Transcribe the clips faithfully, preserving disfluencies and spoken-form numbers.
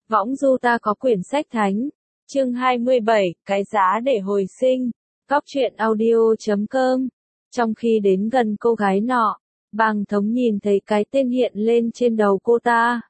Võng du ta có quyển sách thánh. Chương hai mươi bảy, cái giá để hồi sinh. Góc truyện audio chấm com. Trong khi đến gần cô gái nọ, Bàng Thống nhìn thấy cái tên hiện lên trên đầu cô ta.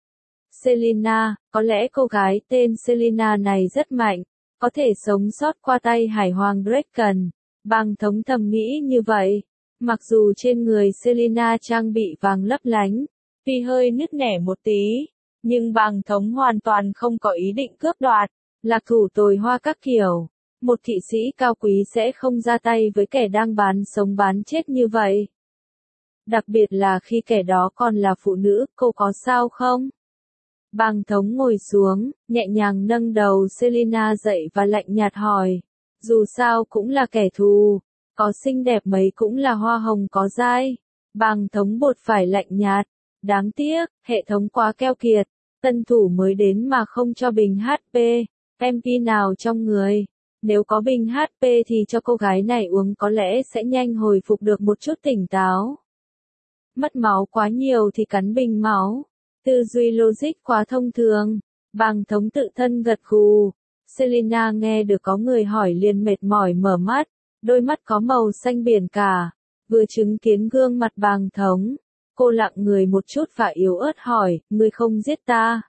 Selina, có lẽ cô gái tên Selina này rất mạnh, có thể sống sót qua tay Hải Hoàng Draken. Bàng Thống thầm nghĩ như vậy. Mặc dù trên người Selina trang bị vàng lấp lánh, tuy hơi nứt nẻ một tí, nhưng Bàng Thống hoàn toàn không có ý định cướp đoạt, lạc thủ tồi hoa các kiểu. Một thị sĩ cao quý sẽ không ra tay với kẻ đang bán sống bán chết như vậy. Đặc biệt là khi kẻ đó còn là phụ nữ, cô có sao không? Bàng Thống ngồi xuống, nhẹ nhàng nâng đầu Selina dậy và lạnh nhạt hỏi. Dù sao cũng là kẻ thù, có xinh đẹp mấy cũng là hoa hồng có dai. Bàng Thống bột phải lạnh nhạt. Đáng tiếc, hệ thống quá keo kiệt. Tân thủ mới đến mà không cho bình hát pê, em pê nào trong người. Nếu có bình hát pê thì cho cô gái này uống có lẽ sẽ nhanh hồi phục được một chút tỉnh táo. Mất máu quá nhiều thì cắn bình máu. Tư duy logic quá thông thường. Bàng Thống tự thân gật gù. Selina nghe được có người hỏi liền mệt mỏi mở mắt, đôi mắt có màu xanh biển cả. Vừa chứng kiến gương mặt Bàng Thống, cô lặng người một chút và yếu ớt hỏi, ngươi không giết ta.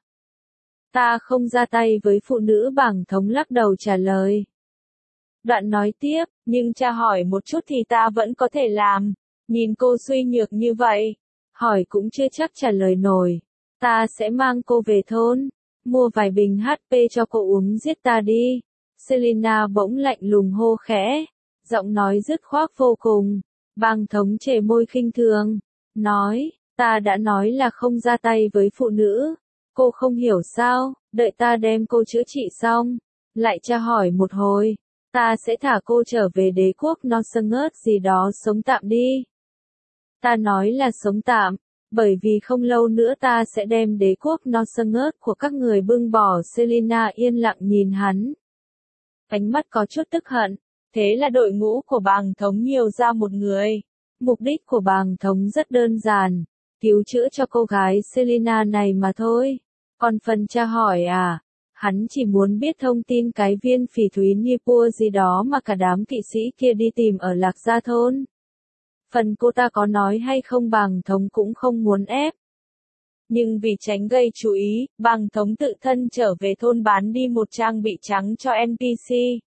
Ta không ra tay với phụ nữ. Bàng Thống lắc đầu trả lời. Đoạn nói tiếp, nhưng cha hỏi một chút thì ta vẫn có thể làm. Nhìn cô suy nhược như vậy, hỏi cũng chưa chắc trả lời nổi. Ta sẽ mang cô về thôn, mua vài bình hát pê cho cô uống giết ta đi. Selina bỗng lạnh lùng hô khẽ, giọng nói dứt khoát vô cùng. Bàng Thống trề môi khinh thường, nói, ta đã nói là không ra tay với phụ nữ. Cô không hiểu sao, đợi ta đem cô chữa trị xong, lại tra hỏi một hồi, ta sẽ thả cô trở về đế quốc nó sâng ớt gì đó sống tạm đi. Ta nói là sống tạm, bởi vì không lâu nữa ta sẽ đem đế quốc nó sâng ớt của các người bưng bỏ. Selina yên lặng nhìn hắn. Ánh mắt có chút tức hận, thế là đội ngũ của Bàng Thống nhiều ra một người. Mục đích của Bàng Thống rất đơn giản, cứu chữa cho cô gái Selina này mà thôi. Còn phần tra hỏi à, hắn chỉ muốn biết thông tin cái viên phỉ thúy Nippur gì đó mà cả đám kỵ sĩ kia đi tìm ở Lạc Gia Thôn. Phần cô ta có nói hay không Bàng Thống cũng không muốn ép. Nhưng vì tránh gây chú ý, Bàng Thống tự thân trở về thôn bán đi một trang bị trắng cho en pê xê.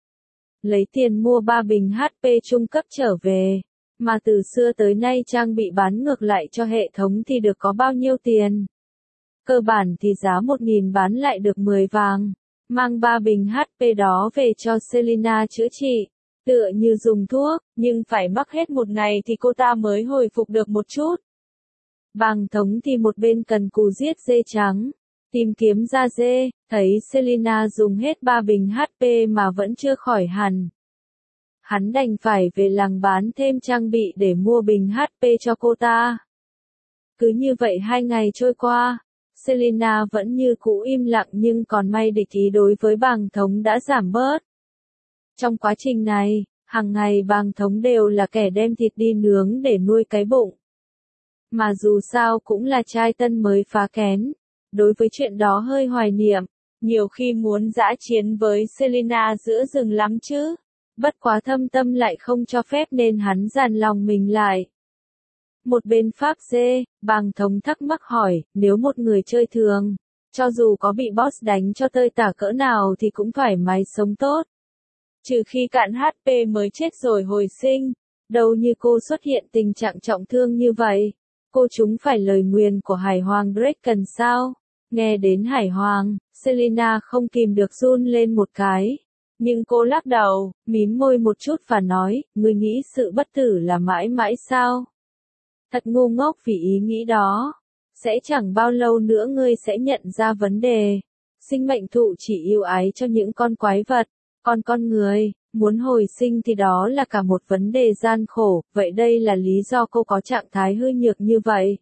Lấy tiền mua ba bình hát pê trung cấp trở về. Mà từ xưa tới nay trang bị bán ngược lại cho hệ thống thì được có bao nhiêu tiền? Cơ bản thì giá một nghìn bán lại được mười vàng. Mang ba bình hát pê đó về cho Selina chữa trị. Tựa như dùng thuốc, nhưng phải mắc hết một ngày thì cô ta mới hồi phục được một chút. Bàng Thống thì một bên cần cù giết dê trắng, tìm kiếm ra dê, thấy Selina dùng hết ba bình hát pê mà vẫn chưa khỏi hẳn. Hắn đành phải về làng bán thêm trang bị để mua bình hát pê cho cô ta. Cứ như vậy hai ngày trôi qua, Selina vẫn như cũ im lặng nhưng còn may địch ý đối với Bàng Thống đã giảm bớt. Trong quá trình này, hàng ngày Bàng Thống đều là kẻ đem thịt đi nướng để nuôi cái bụng. Mà dù sao cũng là trai tân mới phá kén, đối với chuyện đó hơi hoài niệm, nhiều khi muốn dã chiến với Selina giữa rừng lắm chứ. Bất quá thâm tâm lại không cho phép nên hắn dàn lòng mình lại. Một bên Pháp dê, Bàng Thống thắc mắc hỏi, nếu một người chơi thường, cho dù có bị boss đánh cho tơi tả cỡ nào thì cũng thoải mái sống tốt. Trừ khi cạn hát pê mới chết rồi hồi sinh, đâu như cô xuất hiện tình trạng trọng thương như vậy. Cô chúng phải lời nguyền của Hải Hoàng Draken sao? Nghe đến Hải Hoàng, Selina không kìm được run lên một cái. Nhưng cô lắc đầu, mím môi một chút và nói, ngươi nghĩ sự bất tử là mãi mãi sao? Thật ngu ngốc vì ý nghĩ đó. Sẽ chẳng bao lâu nữa ngươi sẽ nhận ra vấn đề. Sinh mệnh thụ chỉ yêu ái cho những con quái vật, còn con người, muốn hồi sinh thì đó là cả một vấn đề gian khổ, vậy đây là lý do cô có trạng thái hư nhược như vậy.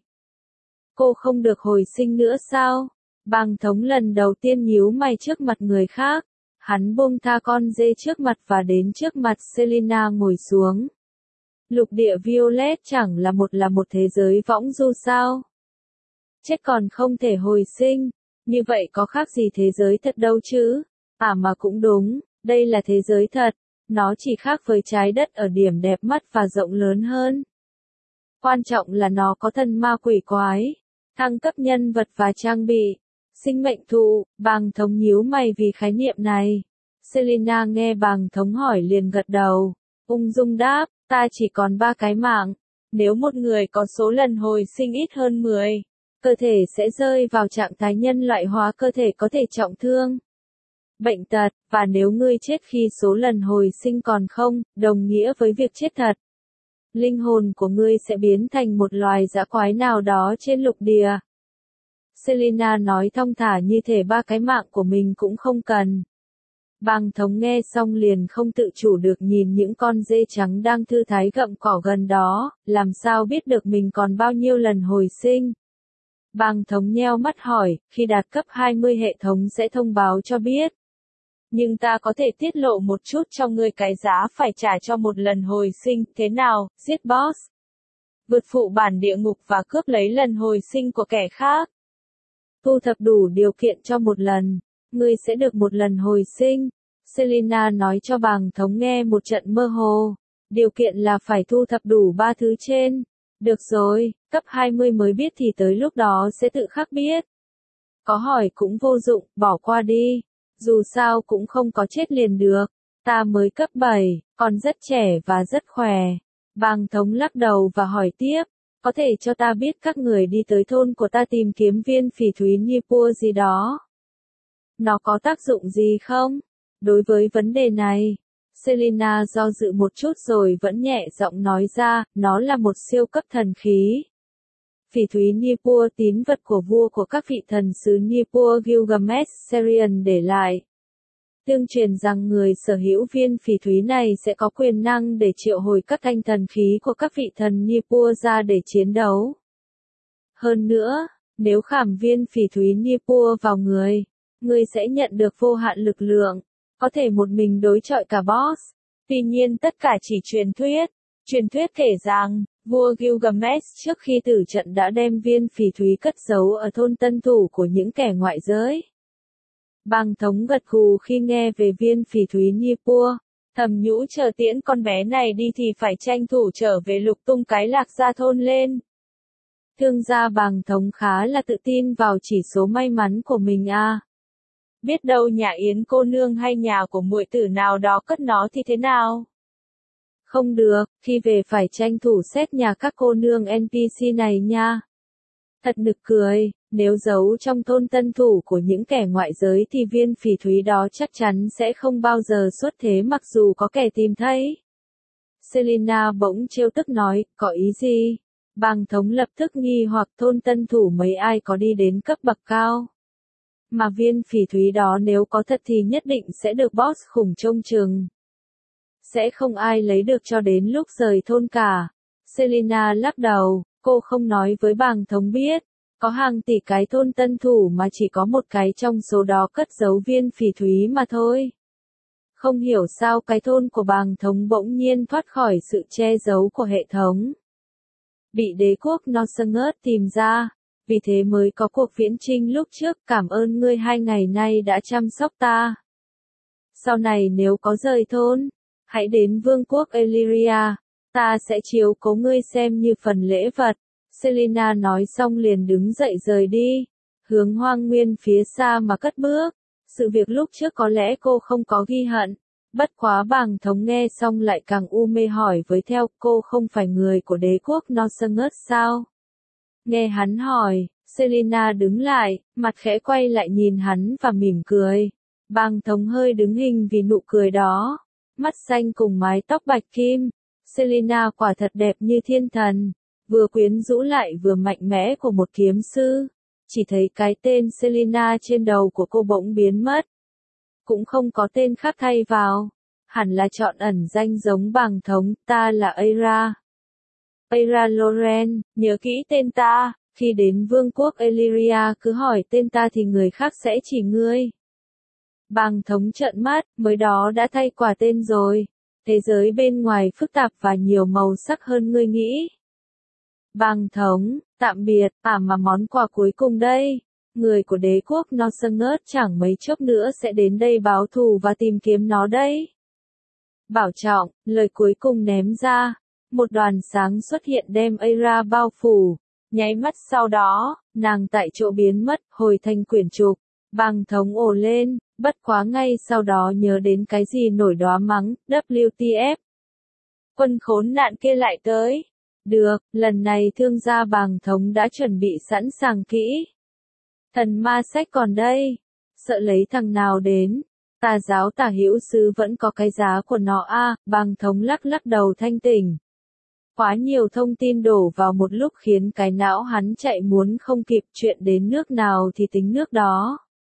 Cô không được hồi sinh nữa sao? Bàng Thống lần đầu tiên nhíu mày trước mặt người khác. Hắn buông tha con dê trước mặt và đến trước mặt Selina ngồi xuống. Lục địa Violet chẳng là một là một thế giới võng du sao? Chết còn không thể hồi sinh. Như vậy có khác gì thế giới thật đâu chứ? À mà cũng đúng, đây là thế giới thật, nó chỉ khác với trái đất ở điểm đẹp mắt và rộng lớn hơn. Quan trọng là nó có thần ma quỷ quái, thăng cấp nhân vật và trang bị, sinh mệnh thụ. Bàng thống nhíu mày vì khái niệm này. Selina nghe bàng thống hỏi liền gật đầu, ung dung đáp, ta chỉ còn ba cái mạng. Nếu một người có số lần hồi sinh ít hơn mười, cơ thể sẽ rơi vào trạng thái nhân loại hóa, cơ thể có thể trọng thương, bệnh tật, và nếu ngươi chết khi số lần hồi sinh còn không, đồng nghĩa với việc chết thật. Linh hồn của ngươi sẽ biến thành một loài dã quái nào đó trên lục địa. Selina nói thong thả như thể ba cái mạng của mình cũng không cần. Bàng thống nghe xong liền không tự chủ được nhìn những con dê trắng đang thư thái gặm cỏ gần đó, làm sao biết được mình còn bao nhiêu lần hồi sinh. Bàng thống nheo mắt hỏi, khi đạt cấp hai mươi hệ thống sẽ thông báo cho biết. Nhưng ta có thể tiết lộ một chút cho ngươi cái giá phải trả cho một lần hồi sinh, thế nào, giết boss, vượt phụ bản địa ngục và cướp lấy lần hồi sinh của kẻ khác. Thu thập đủ điều kiện cho một lần, ngươi sẽ được một lần hồi sinh. Selina nói cho bàng thống nghe một trận mơ hồ. Điều kiện là phải thu thập đủ ba thứ trên. Được rồi, cấp hai mươi mới biết thì tới lúc đó sẽ tự khắc biết. Có hỏi cũng vô dụng, bỏ qua đi. Dù sao cũng không có chết liền được. Ta mới cấp bảy, còn rất trẻ và rất khỏe. Bàng thống lắc đầu và hỏi tiếp. Có thể cho ta biết các người đi tới thôn của ta tìm kiếm viên phỉ thúy Nippur gì đó. Nó có tác dụng gì không? Đối với vấn đề này, Selina do dự một chút rồi vẫn nhẹ giọng nói ra, nó là một siêu cấp thần khí. Phỉ thúy Nippur, tín vật của vua của các vị thần xứ Nippur Gilgamesh Sarian để lại. Tương truyền rằng người sở hữu viên phỉ thúy này sẽ có quyền năng để triệu hồi các thanh thần khí của các vị thần Nippur ra để chiến đấu. Hơn nữa, nếu khảm viên phỉ thúy Nippur vào người, người sẽ nhận được vô hạn lực lượng, có thể một mình đối chọi cả boss. Tuy nhiên tất cả chỉ truyền thuyết. Truyền thuyết kể rằng, vua Gilgamesh trước khi tử trận đã đem viên phỉ thúy cất giấu ở thôn tân thủ của những kẻ ngoại giới. Bàng thống gật gù khi nghe về viên phỉ thúy Nippur, thầm nhủ chờ tiễn con bé này đi thì phải tranh thủ trở về lục tung cái lạc gia thôn lên. Thương gia bàng thống khá là tự tin vào chỉ số may mắn của mình à. Biết đâu nhà Yến cô nương hay nhà của muội tử nào đó cất nó thì thế nào? Không được, khi về phải tranh thủ xét nhà các cô nương en pê xê này nha. Thật nực cười, nếu giấu trong thôn tân thủ của những kẻ ngoại giới thì viên phỉ thúy đó chắc chắn sẽ không bao giờ xuất thế mặc dù có kẻ tìm thấy. Selina bỗng trêu tức nói, có ý gì? Bàng thống lập tức nghi hoặc thôn tân thủ mấy ai có đi đến cấp bậc cao. Mà viên phỉ thúy đó nếu có thật thì nhất định sẽ được boss khủng trông chừng. Sẽ không ai lấy được cho đến lúc rời thôn cả. Selina lắc đầu, cô không nói với bàng thống biết. Có hàng tỷ cái thôn tân thủ mà chỉ có một cái trong số đó cất giấu viên phỉ thúy mà thôi. Không hiểu sao cái thôn của bàng thống bỗng nhiên thoát khỏi sự che giấu của hệ thống. Bị đế quốc Northerners tìm ra. Vì thế mới có cuộc viễn chinh lúc trước, cảm ơn ngươi hai ngày nay đã chăm sóc ta. Sau này nếu có rời thôn, hãy đến vương quốc Illyria, ta sẽ chiếu cố ngươi xem như phần lễ vật. Selina nói xong liền đứng dậy rời đi, hướng hoang nguyên phía xa mà cất bước. Sự việc lúc trước có lẽ cô không có ghi hận, bất quá bàng thống nghe xong lại càng u mê hỏi với theo, cô không phải người của đế quốc Northerners sao? Nghe hắn hỏi, Selina đứng lại, mặt khẽ quay lại nhìn hắn và mỉm cười. Bàng thống hơi đứng hình vì nụ cười đó. Mắt xanh cùng mái tóc bạch kim. Selina quả thật đẹp như thiên thần. Vừa quyến rũ lại vừa mạnh mẽ của một kiếm sư. Chỉ thấy cái tên Selina trên đầu của cô bỗng biến mất. Cũng không có tên khác thay vào. Hẳn là chọn ẩn danh giống bàng thống, ta là Aira. Aira Loren, nhớ kỹ tên ta, khi đến vương quốc Illyria cứ hỏi tên ta thì người khác sẽ chỉ ngươi. Bàng thống trợn mắt, mới đó đã thay quả tên rồi. Thế giới bên ngoài phức tạp và nhiều màu sắc hơn ngươi nghĩ. Bàng thống, tạm biệt, à mà món quà cuối cùng đây. người của đế quốc nó sơ ngớt chẳng mấy chốc nữa sẽ đến đây báo thù và tìm kiếm nó đấy. Bảo trọng, lời cuối cùng ném ra, một đoàn sáng xuất hiện đem Aira bao phủ, nháy mắt sau đó, nàng tại chỗ biến mất, hồi thành quyển trục, Bàng Thống ồ lên, bất quá ngay sau đó nhớ đến cái gì nổi đoá mắng, W T F. Quân khốn nạn kia lại tới. Được, lần này thương gia Bàng Thống đã chuẩn bị sẵn sàng kỹ. Thần ma sách còn đây, sợ lấy thằng nào đến, tà giáo tả hữu sứ vẫn có cái giá của nó a. À, Bàng Thống lắc lắc đầu thanh tỉnh. Quá nhiều thông tin đổ vào một lúc khiến cái não hắn chạy muốn không kịp, chuyện đến nước nào thì tính nước đó.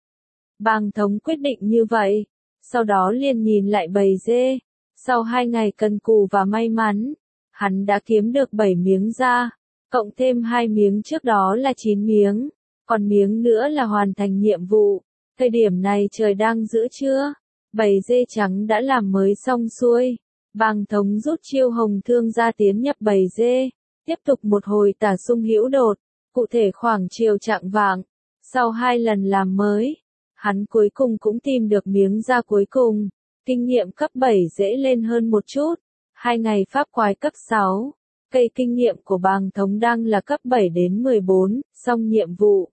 Bàng Thống quyết định như vậy, sau đó liền nhìn lại bầy dê, sau hai ngày cần cù và may mắn, hắn đã kiếm được bảy miếng da, cộng thêm hai miếng trước đó là chín miếng, còn miếng nữa là hoàn thành nhiệm vụ. Thời điểm này trời đang giữa trưa, bầy dê trắng đã làm mới xong xuôi. Bàng Thống rút chiêu hồng thương ra tiến nhập bầy dê, tiếp tục một hồi tả sung hữu đột, cụ thể khoảng chiều chạng vạng, sau hai lần làm mới, hắn cuối cùng cũng tìm được miếng da cuối cùng, kinh nghiệm cấp bảy dễ lên hơn một chút, hai ngày pháp quái cấp sáu, cây kinh nghiệm của Bàng Thống đang là cấp bảy đến mười bốn, xong nhiệm vụ.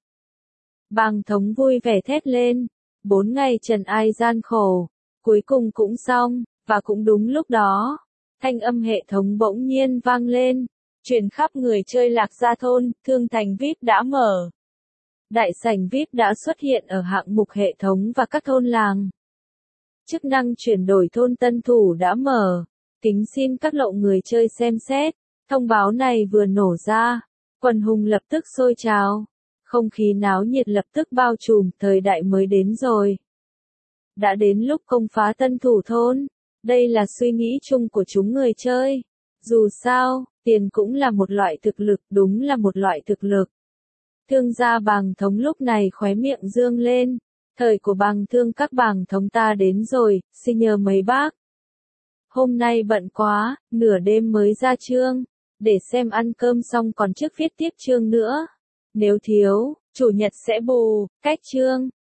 Bàng Thống vui vẻ thét lên, bốn ngày trần ai gian khổ, cuối cùng cũng xong. Và cũng đúng lúc đó, thanh âm hệ thống bỗng nhiên vang lên, truyền khắp người chơi Lạc Gia thôn, thương thành vi ai pi đã mở. Đại sảnh vi ai pi đã xuất hiện ở hạng mục hệ thống và các thôn làng. Chức năng chuyển đổi thôn tân thủ đã mở, kính xin các lộ người chơi xem xét. Thông báo này vừa nổ ra, quần hùng lập tức sôi trào, không khí náo nhiệt lập tức bao trùm, thời đại mới đến rồi. Đã đến lúc công phá tân thủ thôn. Đây là suy nghĩ chung của chúng người chơi. Dù sao, tiền cũng là một loại thực lực, đúng là một loại thực lực. Thương gia Bàng Thống lúc này khóe miệng dương lên. Thời của Bàng thương các Bàng Thống ta đến rồi, xin nhờ mấy bác. Hôm nay bận quá, nửa đêm mới ra chương. Để xem ăn cơm xong còn trước viết tiếp chương nữa. Nếu thiếu, chủ nhật sẽ bù, cách chương.